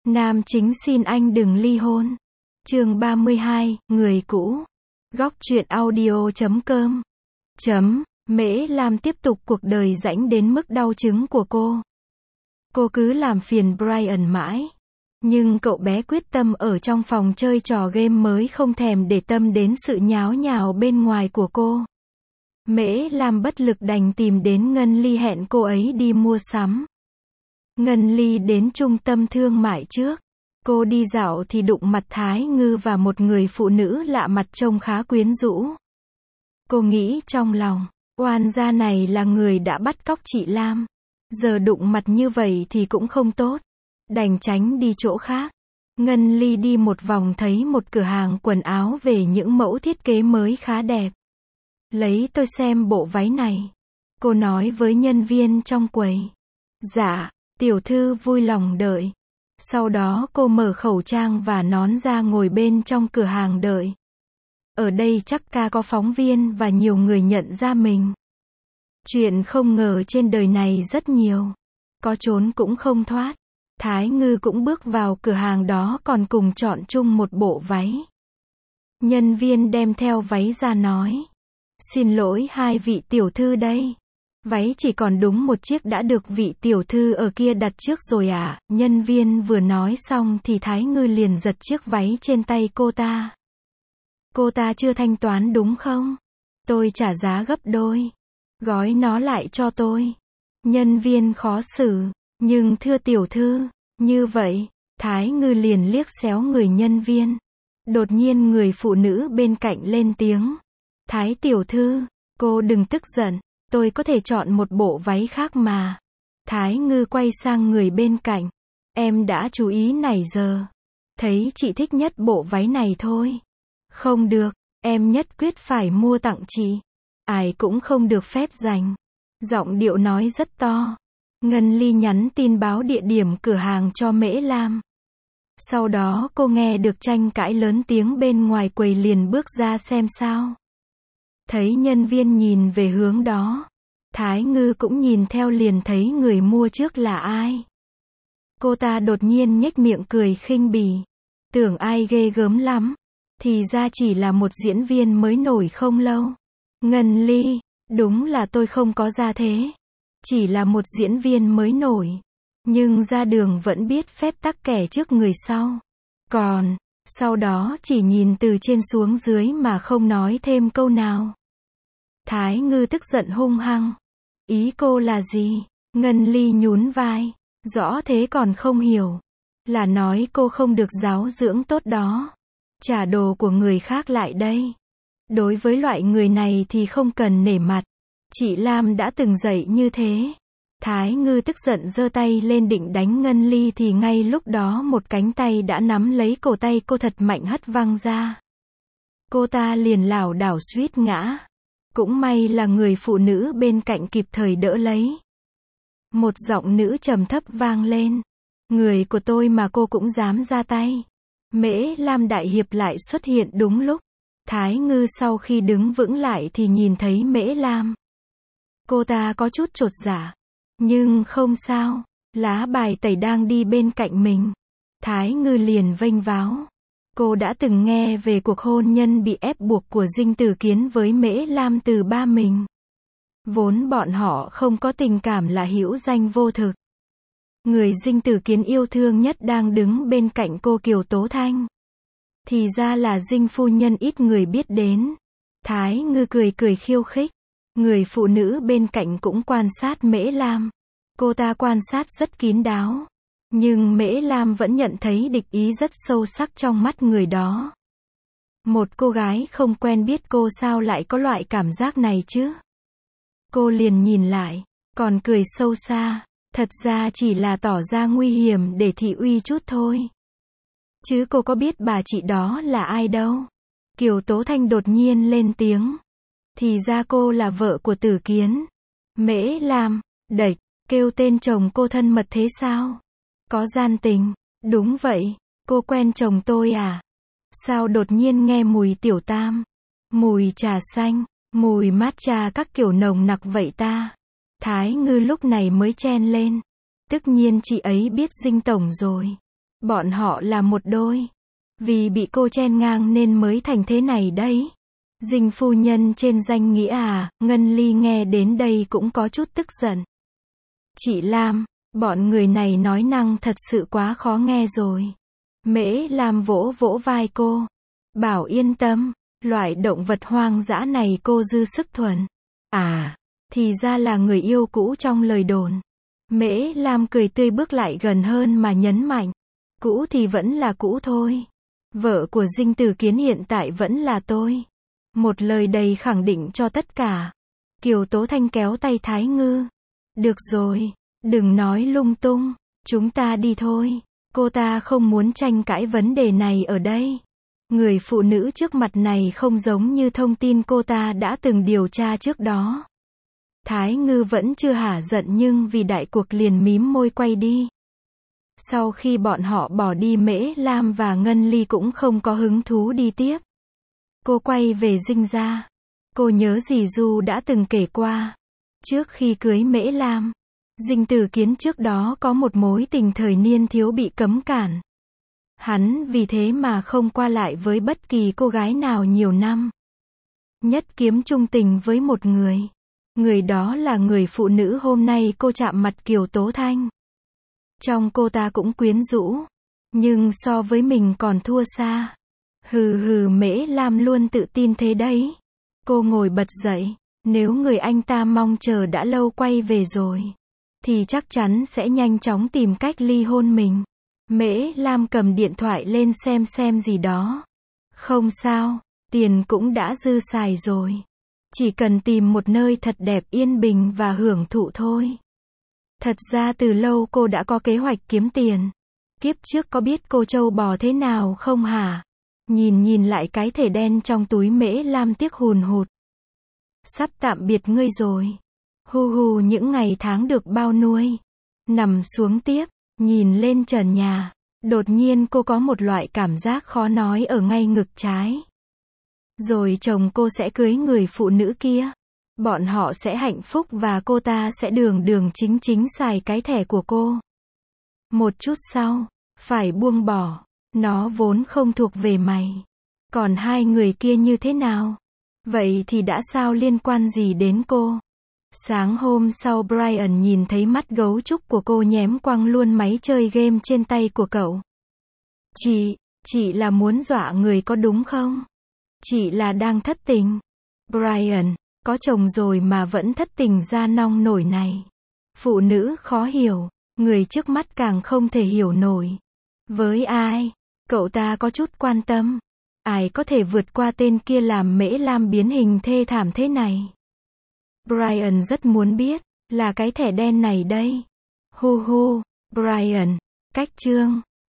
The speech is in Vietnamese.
Nam chính xin anh đừng ly hôn. Chương 32, người cũ. Góc truyện audio.com. Mễ Lam tiếp tục cuộc đời rãnh đến mức đau chứng của cô. Cô cứ làm phiền Brian mãi. Nhưng cậu bé quyết tâm ở trong phòng chơi trò game mới không thèm để tâm đến sự nháo nhào bên ngoài của cô. Mễ Lam bất lực đành tìm đến Ngân Ly hẹn cô ấy đi mua sắm. Ngân Ly đến trung tâm thương mại trước. Cô đi dạo thì đụng mặt Thái Ngư và một người phụ nữ lạ mặt trông khá quyến rũ. Cô nghĩ trong lòng, oan gia này là người đã bắt cóc chị Lam. Giờ đụng mặt như vậy thì cũng không tốt. Đành tránh đi chỗ khác. Ngân Ly đi một vòng thấy một cửa hàng quần áo về những mẫu thiết kế mới khá đẹp. Lấy tôi xem bộ váy này. Cô nói với nhân viên trong quầy. Dạ, tiểu thư vui lòng đợi. Sau đó cô mở khẩu trang và nón ra ngồi bên trong cửa hàng đợi. Ở đây chắc ca có phóng viên và nhiều người nhận ra mình. Chuyện không ngờ trên đời này rất nhiều. Có trốn cũng không thoát. Thái Ngư cũng bước vào cửa hàng đó còn cùng chọn chung một bộ váy. Nhân viên đem theo váy ra nói. Xin lỗi hai vị tiểu thư đây. Váy chỉ còn đúng một chiếc đã được vị tiểu thư ở kia đặt trước rồi à. Nhân viên vừa nói xong thì Thái Ngư liền giật chiếc váy trên tay cô ta. Cô ta chưa thanh toán đúng không? Tôi trả giá gấp đôi. Gói nó lại cho tôi. Nhân viên khó xử. Nhưng thưa tiểu thư, như vậy, Thái Ngư liền liếc xéo người nhân viên. Đột nhiên người phụ nữ bên cạnh lên tiếng. Thái tiểu thư, cô đừng tức giận, tôi có thể chọn một bộ váy khác mà. Thái Ngư quay sang người bên cạnh. Em đã chú ý này giờ. Thấy chị thích nhất bộ váy này thôi. Không được, em nhất quyết phải mua tặng chị. Ai cũng không được phép giành. Giọng điệu nói rất to. Ngân Ly nhắn tin báo địa điểm cửa hàng cho Mễ Lam. Sau đó cô nghe được tranh cãi lớn tiếng bên ngoài quầy liền bước ra xem sao. Thấy nhân viên nhìn về hướng đó. Thái Ngư cũng nhìn theo liền thấy người mua trước là ai. Cô ta đột nhiên nhếch miệng cười khinh bỉ. Tưởng ai ghê gớm lắm. Thì ra chỉ là một diễn viên mới nổi không lâu. Ngân Ly, đúng là tôi không có ra thế. Chỉ là một diễn viên mới nổi. Nhưng ra đường vẫn biết phép tắc kẻ trước người sau. Còn, sau đó chỉ nhìn từ trên xuống dưới mà không nói thêm câu nào. Thái Ngư tức giận hung hăng. Ý cô là gì? Ngân Ly nhún vai. Rõ thế còn không hiểu. Là nói cô không được giáo dưỡng tốt đó. Trả đồ của người khác lại đây. Đối với loại người này thì không cần nể mặt. Chị Lam đã từng dạy như thế. Thái Ngư tức giận giơ tay lên định đánh Ngân Ly thì ngay lúc đó một cánh tay đã nắm lấy cổ tay cô thật mạnh hất văng ra. Cô ta liền lảo đảo suýt ngã. Cũng may là người phụ nữ bên cạnh kịp thời đỡ lấy. Một giọng nữ trầm thấp vang lên. Người của tôi mà cô cũng dám ra tay. Mễ Lam đại hiệp lại xuất hiện đúng lúc. Thái Ngư sau khi đứng vững lại thì nhìn thấy Mễ Lam. Cô ta có chút chột dạ. Nhưng không sao. Lá bài tẩy đang đi bên cạnh mình. Thái Ngư liền vênh váo. Cô đã từng nghe về cuộc hôn nhân bị ép buộc của Dinh Tử Kiến với Mễ Lam từ ba mình. Vốn bọn họ không có tình cảm là hữu danh vô thực. Người Dinh Tử Kiến yêu thương nhất đang đứng bên cạnh cô Kiều Tố Thanh. Thì ra là Dinh phu nhân ít người biết đến. Thái Ngư cười cười khiêu khích. Người phụ nữ bên cạnh cũng quan sát Mễ Lam. Cô ta quan sát rất kín đáo. Nhưng Mễ Lam vẫn nhận thấy địch ý rất sâu sắc trong mắt người đó. Một cô gái không quen biết cô sao lại có loại cảm giác này chứ? Cô liền nhìn lại, còn cười sâu xa. Thật ra chỉ là tỏ ra nguy hiểm để thị uy chút thôi. Chứ cô có biết bà chị đó là ai đâu. Kiều Tố Thanh đột nhiên lên tiếng. Thì ra cô là vợ của Tử Kiến. Mễ Lam, đệch, kêu tên chồng cô thân mật thế sao? Có gian tình. Đúng vậy, cô quen chồng tôi à? Sao đột nhiên nghe mùi tiểu tam? Mùi trà xanh, mùi matcha các kiểu nồng nặc vậy ta? Thái Ngư lúc này mới chen lên. Tất nhiên chị ấy biết Dinh tổng rồi. Bọn họ là một đôi. Vì bị cô chen ngang nên mới thành thế này đấy. Dinh phu nhân trên danh nghĩa à, Ngân Ly nghe đến đây cũng có chút tức giận. Chị Lam, bọn người này nói năng thật sự quá khó nghe rồi. Mễ Lam vỗ vỗ vai cô. Bảo yên tâm, loại động vật hoang dã này cô dư sức thuần. À, thì ra là người yêu cũ trong lời đồn. Mễ Lam cười tươi bước lại gần hơn mà nhấn mạnh. Cũ thì vẫn là cũ thôi. Vợ của Dinh Tử Kiến hiện tại vẫn là tôi. Một lời đầy khẳng định cho tất cả. Kiều Tố Thanh kéo tay Thái Ngư. Được rồi, đừng nói lung tung, chúng ta đi thôi. Cô ta không muốn tranh cãi vấn đề này ở đây. Người phụ nữ trước mặt này không giống như thông tin cô ta đã từng điều tra trước đó. Thái Ngư vẫn chưa hả giận nhưng vì đại cuộc liền mím môi quay đi. Sau khi bọn họ bỏ đi Mễ Lam và Ngân Ly cũng không có hứng thú đi tiếp. Cô quay về Dinh gia. Cô nhớ dì Du đã từng kể qua. Trước khi cưới Mễ Lam, Dinh Tử Kiến trước đó có một mối tình thời niên thiếu bị cấm cản. Hắn vì thế mà không qua lại với bất kỳ cô gái nào nhiều năm. Nhất kiếm chung tình với một người. Người đó là người phụ nữ hôm nay cô chạm mặt Kiều Tố Thanh. Trong cô ta cũng quyến rũ, nhưng so với mình còn thua xa. Hừ hừ, Mễ Lam luôn tự tin thế đấy. Cô ngồi bật dậy, nếu người anh ta mong chờ đã lâu quay về rồi, thì chắc chắn sẽ nhanh chóng tìm cách ly hôn mình. Mễ Lam cầm điện thoại lên xem gì đó. Không sao, tiền cũng đã dư xài rồi. Chỉ cần tìm một nơi thật đẹp yên bình và hưởng thụ thôi. Thật ra từ lâu cô đã có kế hoạch kiếm tiền. Kiếp trước có biết cô trâu bò thế nào không hả? Nhìn lại cái thể đen trong túi Mễ Lam tiếc hùn hụt. Sắp tạm biệt ngươi rồi. Hu hu, những ngày tháng được bao nuôi. Nằm xuống tiếp, nhìn lên trần nhà. Đột nhiên cô có một loại cảm giác khó nói ở ngay ngực trái. Rồi chồng cô sẽ cưới người phụ nữ kia. Bọn họ sẽ hạnh phúc và cô ta sẽ đường chính xài cái thẻ của cô. Một chút sau, phải buông bỏ. Nó vốn không thuộc về mày. Còn hai người kia như thế nào? Vậy thì đã sao liên quan gì đến cô? Sáng hôm sau Brian nhìn thấy mắt gấu trúc của cô nhém quăng luôn máy chơi game trên tay của cậu. Chị là muốn dọa người có đúng không? Chị là đang thất tình. Brian, có chồng rồi mà vẫn thất tình ra nong nổi này. Phụ nữ khó hiểu, người trước mắt càng không thể hiểu nổi. Với ai? Cậu ta có chút quan tâm. Ai có thể vượt qua tên kia làm Mễ Lam biến hình thê thảm thế này? Brian rất muốn biết, là cái thẻ đen này đây. Hu hu, Brian, cách chương.